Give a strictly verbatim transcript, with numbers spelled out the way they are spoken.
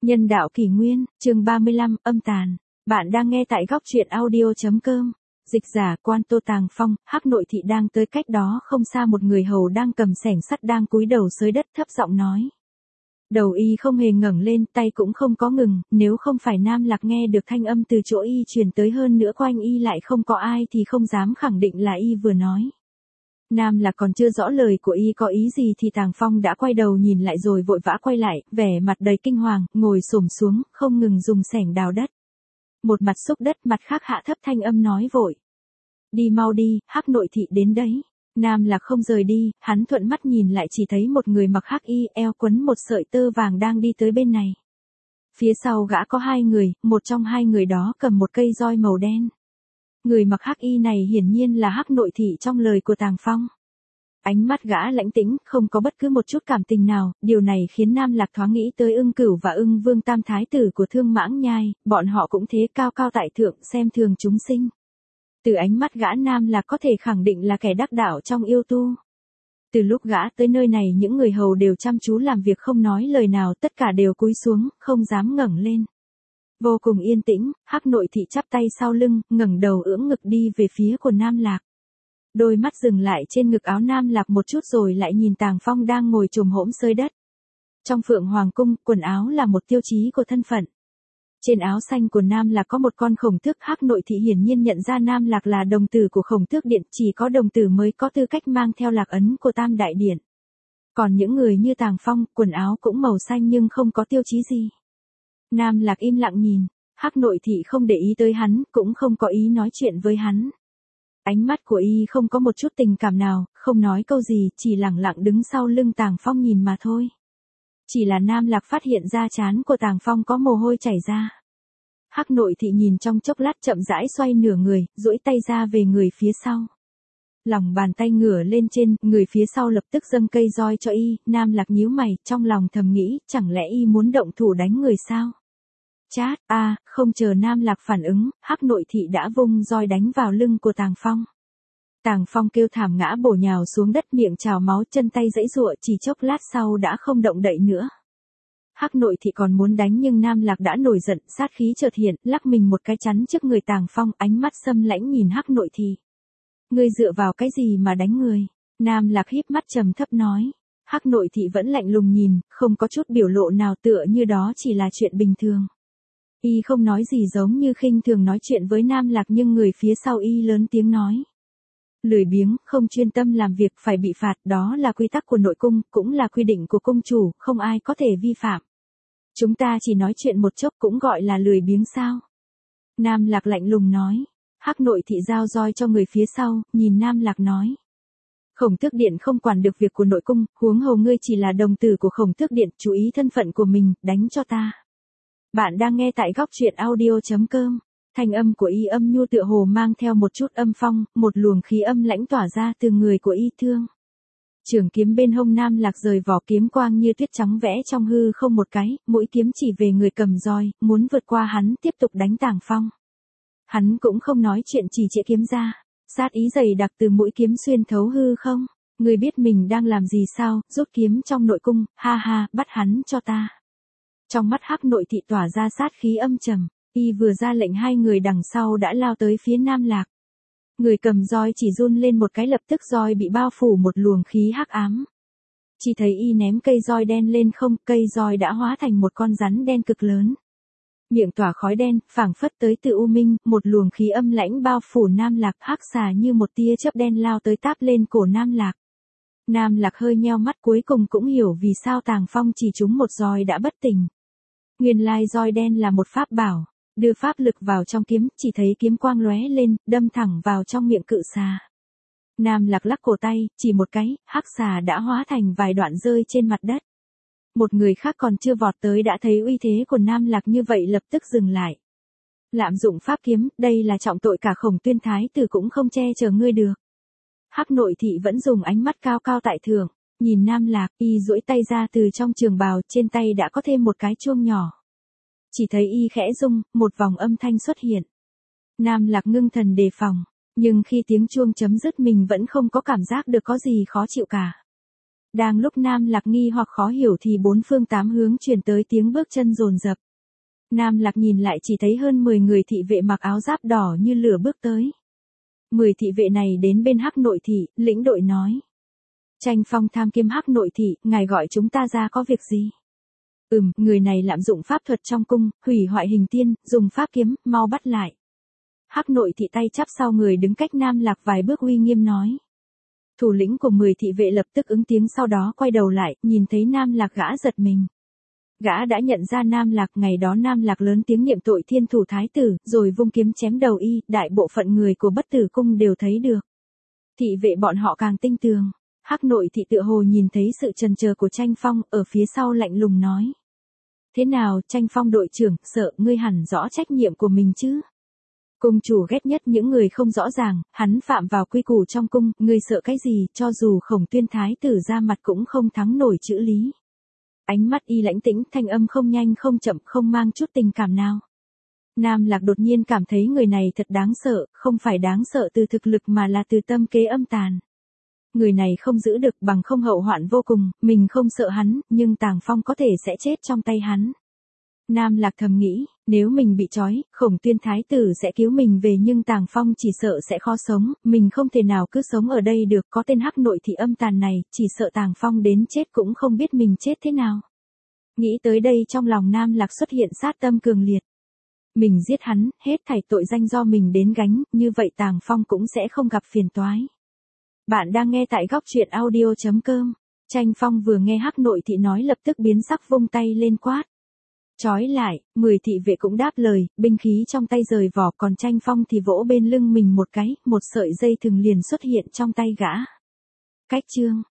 Nhân đạo kỷ nguyên, chương ba mươi lăm, âm tàn. Bạn đang nghe tại góc truyện audio.com. Dịch giả Quan Tô Tàng Phong, Hắc Nội Thị đang tới cách đó không xa một người hầu đang cầm xẻng sắt đang cúi đầu xới đất thấp giọng nói. Đầu y không hề ngẩng lên, tay cũng không có ngừng, nếu không phải Nam Lạc nghe được thanh âm từ chỗ y truyền tới hơn nữa quanh y lại không có ai thì không dám khẳng định là y vừa nói. Nam Lạc còn chưa rõ lời của y có ý gì thì Tàng Phong đã quay đầu nhìn lại rồi vội vã quay lại, vẻ mặt đầy kinh hoàng, ngồi xổm xuống, không ngừng dùng xẻng đào đất. Một mặt xúc đất, mặt khác hạ thấp thanh âm nói vội. Đi mau đi, Hắc Nội Thị đến đấy. Nam Lạc không rời đi, hắn thuận mắt nhìn lại chỉ thấy một người mặc hắc y, eo quấn một sợi tơ vàng đang đi tới bên này. Phía sau gã có hai người, một trong hai người đó cầm một cây roi màu đen. Người mặc hắc y này hiển nhiên là Hắc Nội Thị trong lời của Tàng Phong. Ánh mắt gã lãnh tĩnh, không có bất cứ một chút cảm tình nào, điều này khiến Nam Lạc thoáng nghĩ tới Ưng Cửu và Ưng Vương tam thái tử của Thương Mãng Nhai, bọn họ cũng thế cao cao tại thượng xem thường chúng sinh. Từ ánh mắt gã Nam Lạc có thể khẳng định là kẻ đắc đạo trong yêu tu. Từ lúc gã tới nơi này những người hầu đều chăm chú làm việc không nói lời nào, tất cả đều cúi xuống, không dám ngẩng lên. Vô cùng yên tĩnh, Hắc Nội Thị chắp tay sau lưng, ngẩng đầu ưỡn ngực đi về phía của Nam Lạc. Đôi mắt dừng lại trên ngực áo Nam Lạc một chút rồi lại nhìn Tàng Phong đang ngồi chồm hổm xới đất. Trong Phượng Hoàng cung, quần áo là một tiêu chí của thân phận. Trên áo xanh của Nam Lạc có một con khổng tước. Hắc Nội Thị hiển nhiên nhận ra Nam Lạc là đồng tử của khổng tước điện, chỉ có đồng tử mới có tư cách mang theo lạc ấn của Tam Đại Điện. Còn những người như Tàng Phong, quần áo cũng màu xanh nhưng không có tiêu chí gì. Nam Lạc im lặng nhìn, Hắc Nội Thị không để ý tới hắn, cũng không có ý nói chuyện với hắn. Ánh mắt của y không có một chút tình cảm nào, không nói câu gì, chỉ lẳng lặng đứng sau lưng Tàng Phong nhìn mà thôi. Chỉ là Nam Lạc phát hiện ra trán của Tàng Phong có mồ hôi chảy ra. Hắc Nội Thị nhìn trong chốc lát chậm rãi xoay nửa người, duỗi tay ra về người phía sau. Lòng bàn tay ngửa lên trên, người phía sau lập tức dâng cây roi cho y. Nam Lạc nhíu mày, trong lòng thầm nghĩ, chẳng lẽ y muốn động thủ đánh người sao? Chát, a, à, không chờ Nam Lạc phản ứng, Hắc Nội Thị đã vung roi đánh vào lưng của Tàng Phong. Tàng Phong kêu thảm ngã bổ nhào xuống đất, miệng trào máu, chân tay giãy giụa, chỉ chốc lát sau đã không động đậy nữa. Hắc Nội Thị còn muốn đánh nhưng Nam Lạc đã nổi giận, sát khí chợt hiện, lắc mình một cái chắn trước người Tàng Phong, ánh mắt xâm lãnh nhìn Hắc Nội Thị. Ngươi dựa vào cái gì mà đánh người? Nam Lạc híp mắt trầm thấp nói. Hắc Nội Thị vẫn lạnh lùng nhìn, không có chút biểu lộ nào, tựa như đó chỉ là chuyện bình thường. Y không nói gì, giống như khinh thường nói chuyện với Nam Lạc, nhưng người phía sau y lớn tiếng nói. Lười biếng, không chuyên tâm làm việc phải bị phạt, đó là quy tắc của nội cung, cũng là quy định của cung chủ, không ai có thể vi phạm. Chúng ta chỉ nói chuyện một chốc cũng gọi là lười biếng sao? Nam Lạc lạnh lùng nói. Hắc Nội Thị giao roi cho người phía sau, nhìn Nam Lạc nói. Khổng Tước Điện không quản được việc của nội cung, huống hồ ngươi chỉ là đồng tử của Khổng Tước Điện, chú ý thân phận của mình, đánh cho ta. Bạn đang nghe tại góc truyện audio.com. Thanh âm của y âm nhu tựa hồ mang theo một chút âm phong, một luồng khí âm lãnh tỏa ra từ người của y thương. Trường kiếm bên hông Nam Lạc rời vỏ, kiếm quang như tuyết trắng vẽ trong hư không một cái, mũi kiếm chỉ về người cầm roi, muốn vượt qua hắn tiếp tục đánh Tàng Phong. Hắn cũng không nói chuyện, chỉ chĩa kiếm ra, sát ý dày đặc từ mũi kiếm xuyên thấu hư không. Ngươi biết mình đang làm gì sao? Rút kiếm trong nội cung, ha ha, bắt hắn cho ta. Trong mắt Hắc Nội Thị tỏa ra sát khí âm trầm, y vừa ra lệnh hai người đằng sau đã lao tới phía Nam Lạc. Người cầm roi chỉ run lên một cái, lập tức roi bị bao phủ một luồng khí hắc ám. Chỉ thấy y ném cây roi đen lên không, cây roi đã hóa thành một con rắn đen cực lớn. Miệng tỏa khói đen, phảng phất tới từ u minh, một luồng khí âm lãnh bao phủ Nam Lạc, hắc xà như một tia chớp đen lao tới táp lên cổ Nam Lạc. Nam Lạc hơi nheo mắt, cuối cùng cũng hiểu vì sao Tàng Phong chỉ trúng một roi đã bất tỉnh. Nguyên lai roi đen là một pháp bảo, đưa pháp lực vào trong kiếm, chỉ thấy kiếm quang lóe lên, đâm thẳng vào trong miệng cự xà. Nam Lạc lắc cổ tay, chỉ một cái, hắc xà đã hóa thành vài đoạn rơi trên mặt đất. Một người khác còn chưa vọt tới đã thấy uy thế của Nam Lạc như vậy lập tức dừng lại. Lạm dụng pháp kiếm, đây là trọng tội, cả Khổng Tuyên thái tử cũng không che chở ngươi được. Hắc Nội Thị vẫn dùng ánh mắt cao cao tại thượng, nhìn Nam Lạc, y duỗi tay ra từ trong trường bào, trên tay đã có thêm một cái chuông nhỏ. Chỉ thấy y khẽ rung, một vòng âm thanh xuất hiện. Nam Lạc ngưng thần đề phòng, nhưng khi tiếng chuông chấm dứt mình vẫn không có cảm giác được có gì khó chịu cả. Đang lúc Nam Lạc nghi hoặc khó hiểu thì bốn phương tám hướng truyền tới tiếng bước chân dồn dập. Nam Lạc nhìn lại chỉ thấy hơn mười người thị vệ mặc áo giáp đỏ như lửa bước tới. Mười thị vệ này đến bên Hắc Nội thị, lĩnh đội nói. Tranh Phong tham kiêm Hắc Nội thị, ngài gọi chúng ta ra có việc gì? Ừm, người này lạm dụng pháp thuật trong cung, hủy hoại hình tiên, dùng pháp kiếm, mau bắt lại. Hắc Nội thị tay chắp sau người đứng cách Nam Lạc vài bước uy nghiêm nói. Thủ lĩnh của mười thị vệ lập tức ứng tiếng, sau đó quay đầu lại, nhìn thấy Nam Lạc gã giật mình. Gã đã nhận ra Nam Lạc, ngày đó Nam Lạc lớn tiếng niệm tội thiên thủ thái tử, rồi vung kiếm chém đầu y, đại bộ phận người của Bất Tử cung đều thấy được. Thị vệ bọn họ càng tinh tường. Hắc Nội thị tựa hồ nhìn thấy sự chần chờ của Tranh Phong, ở phía sau lạnh lùng nói. Thế nào, Tranh Phong đội trưởng, sợ ngươi hẳn rõ trách nhiệm của mình chứ? Cung chủ ghét nhất những người không rõ ràng, hắn phạm vào quy củ trong cung, ngươi sợ cái gì, cho dù Khổng Tuyên thái tử ra mặt cũng không thắng nổi chữ lý. Ánh mắt y lãnh tĩnh, thanh âm không nhanh không chậm, không mang chút tình cảm nào. Nam Lạc đột nhiên cảm thấy người này thật đáng sợ, không phải đáng sợ từ thực lực mà là từ tâm kế âm tàn. Người này không giữ được, bằng không hậu hoạn vô cùng, mình không sợ hắn, nhưng Tàng Phong có thể sẽ chết trong tay hắn. Nam Lạc thầm nghĩ, nếu mình bị trói, Khổng Tuyên thái tử sẽ cứu mình về, nhưng Tàng Phong chỉ sợ sẽ khó sống, mình không thể nào cứ sống ở đây được, có tên Hắc Nội thị âm tàn này, chỉ sợ Tàng Phong đến chết cũng không biết mình chết thế nào. Nghĩ tới đây trong lòng Nam Lạc xuất hiện sát tâm cường liệt. Mình giết hắn, hết thảy tội danh do mình đến gánh, như vậy Tàng Phong cũng sẽ không gặp phiền toái. Bạn đang nghe tại góc truyện audio chấm com. Tranh Phong vừa nghe Hắc Nội thị nói lập tức biến sắc, vung tay lên quát. Chói lại, mười thị vệ cũng đáp lời, binh khí trong tay rời vỏ, còn Tranh Phong thì vỗ bên lưng mình một cái, một sợi dây thừng liền xuất hiện trong tay gã. Cách chương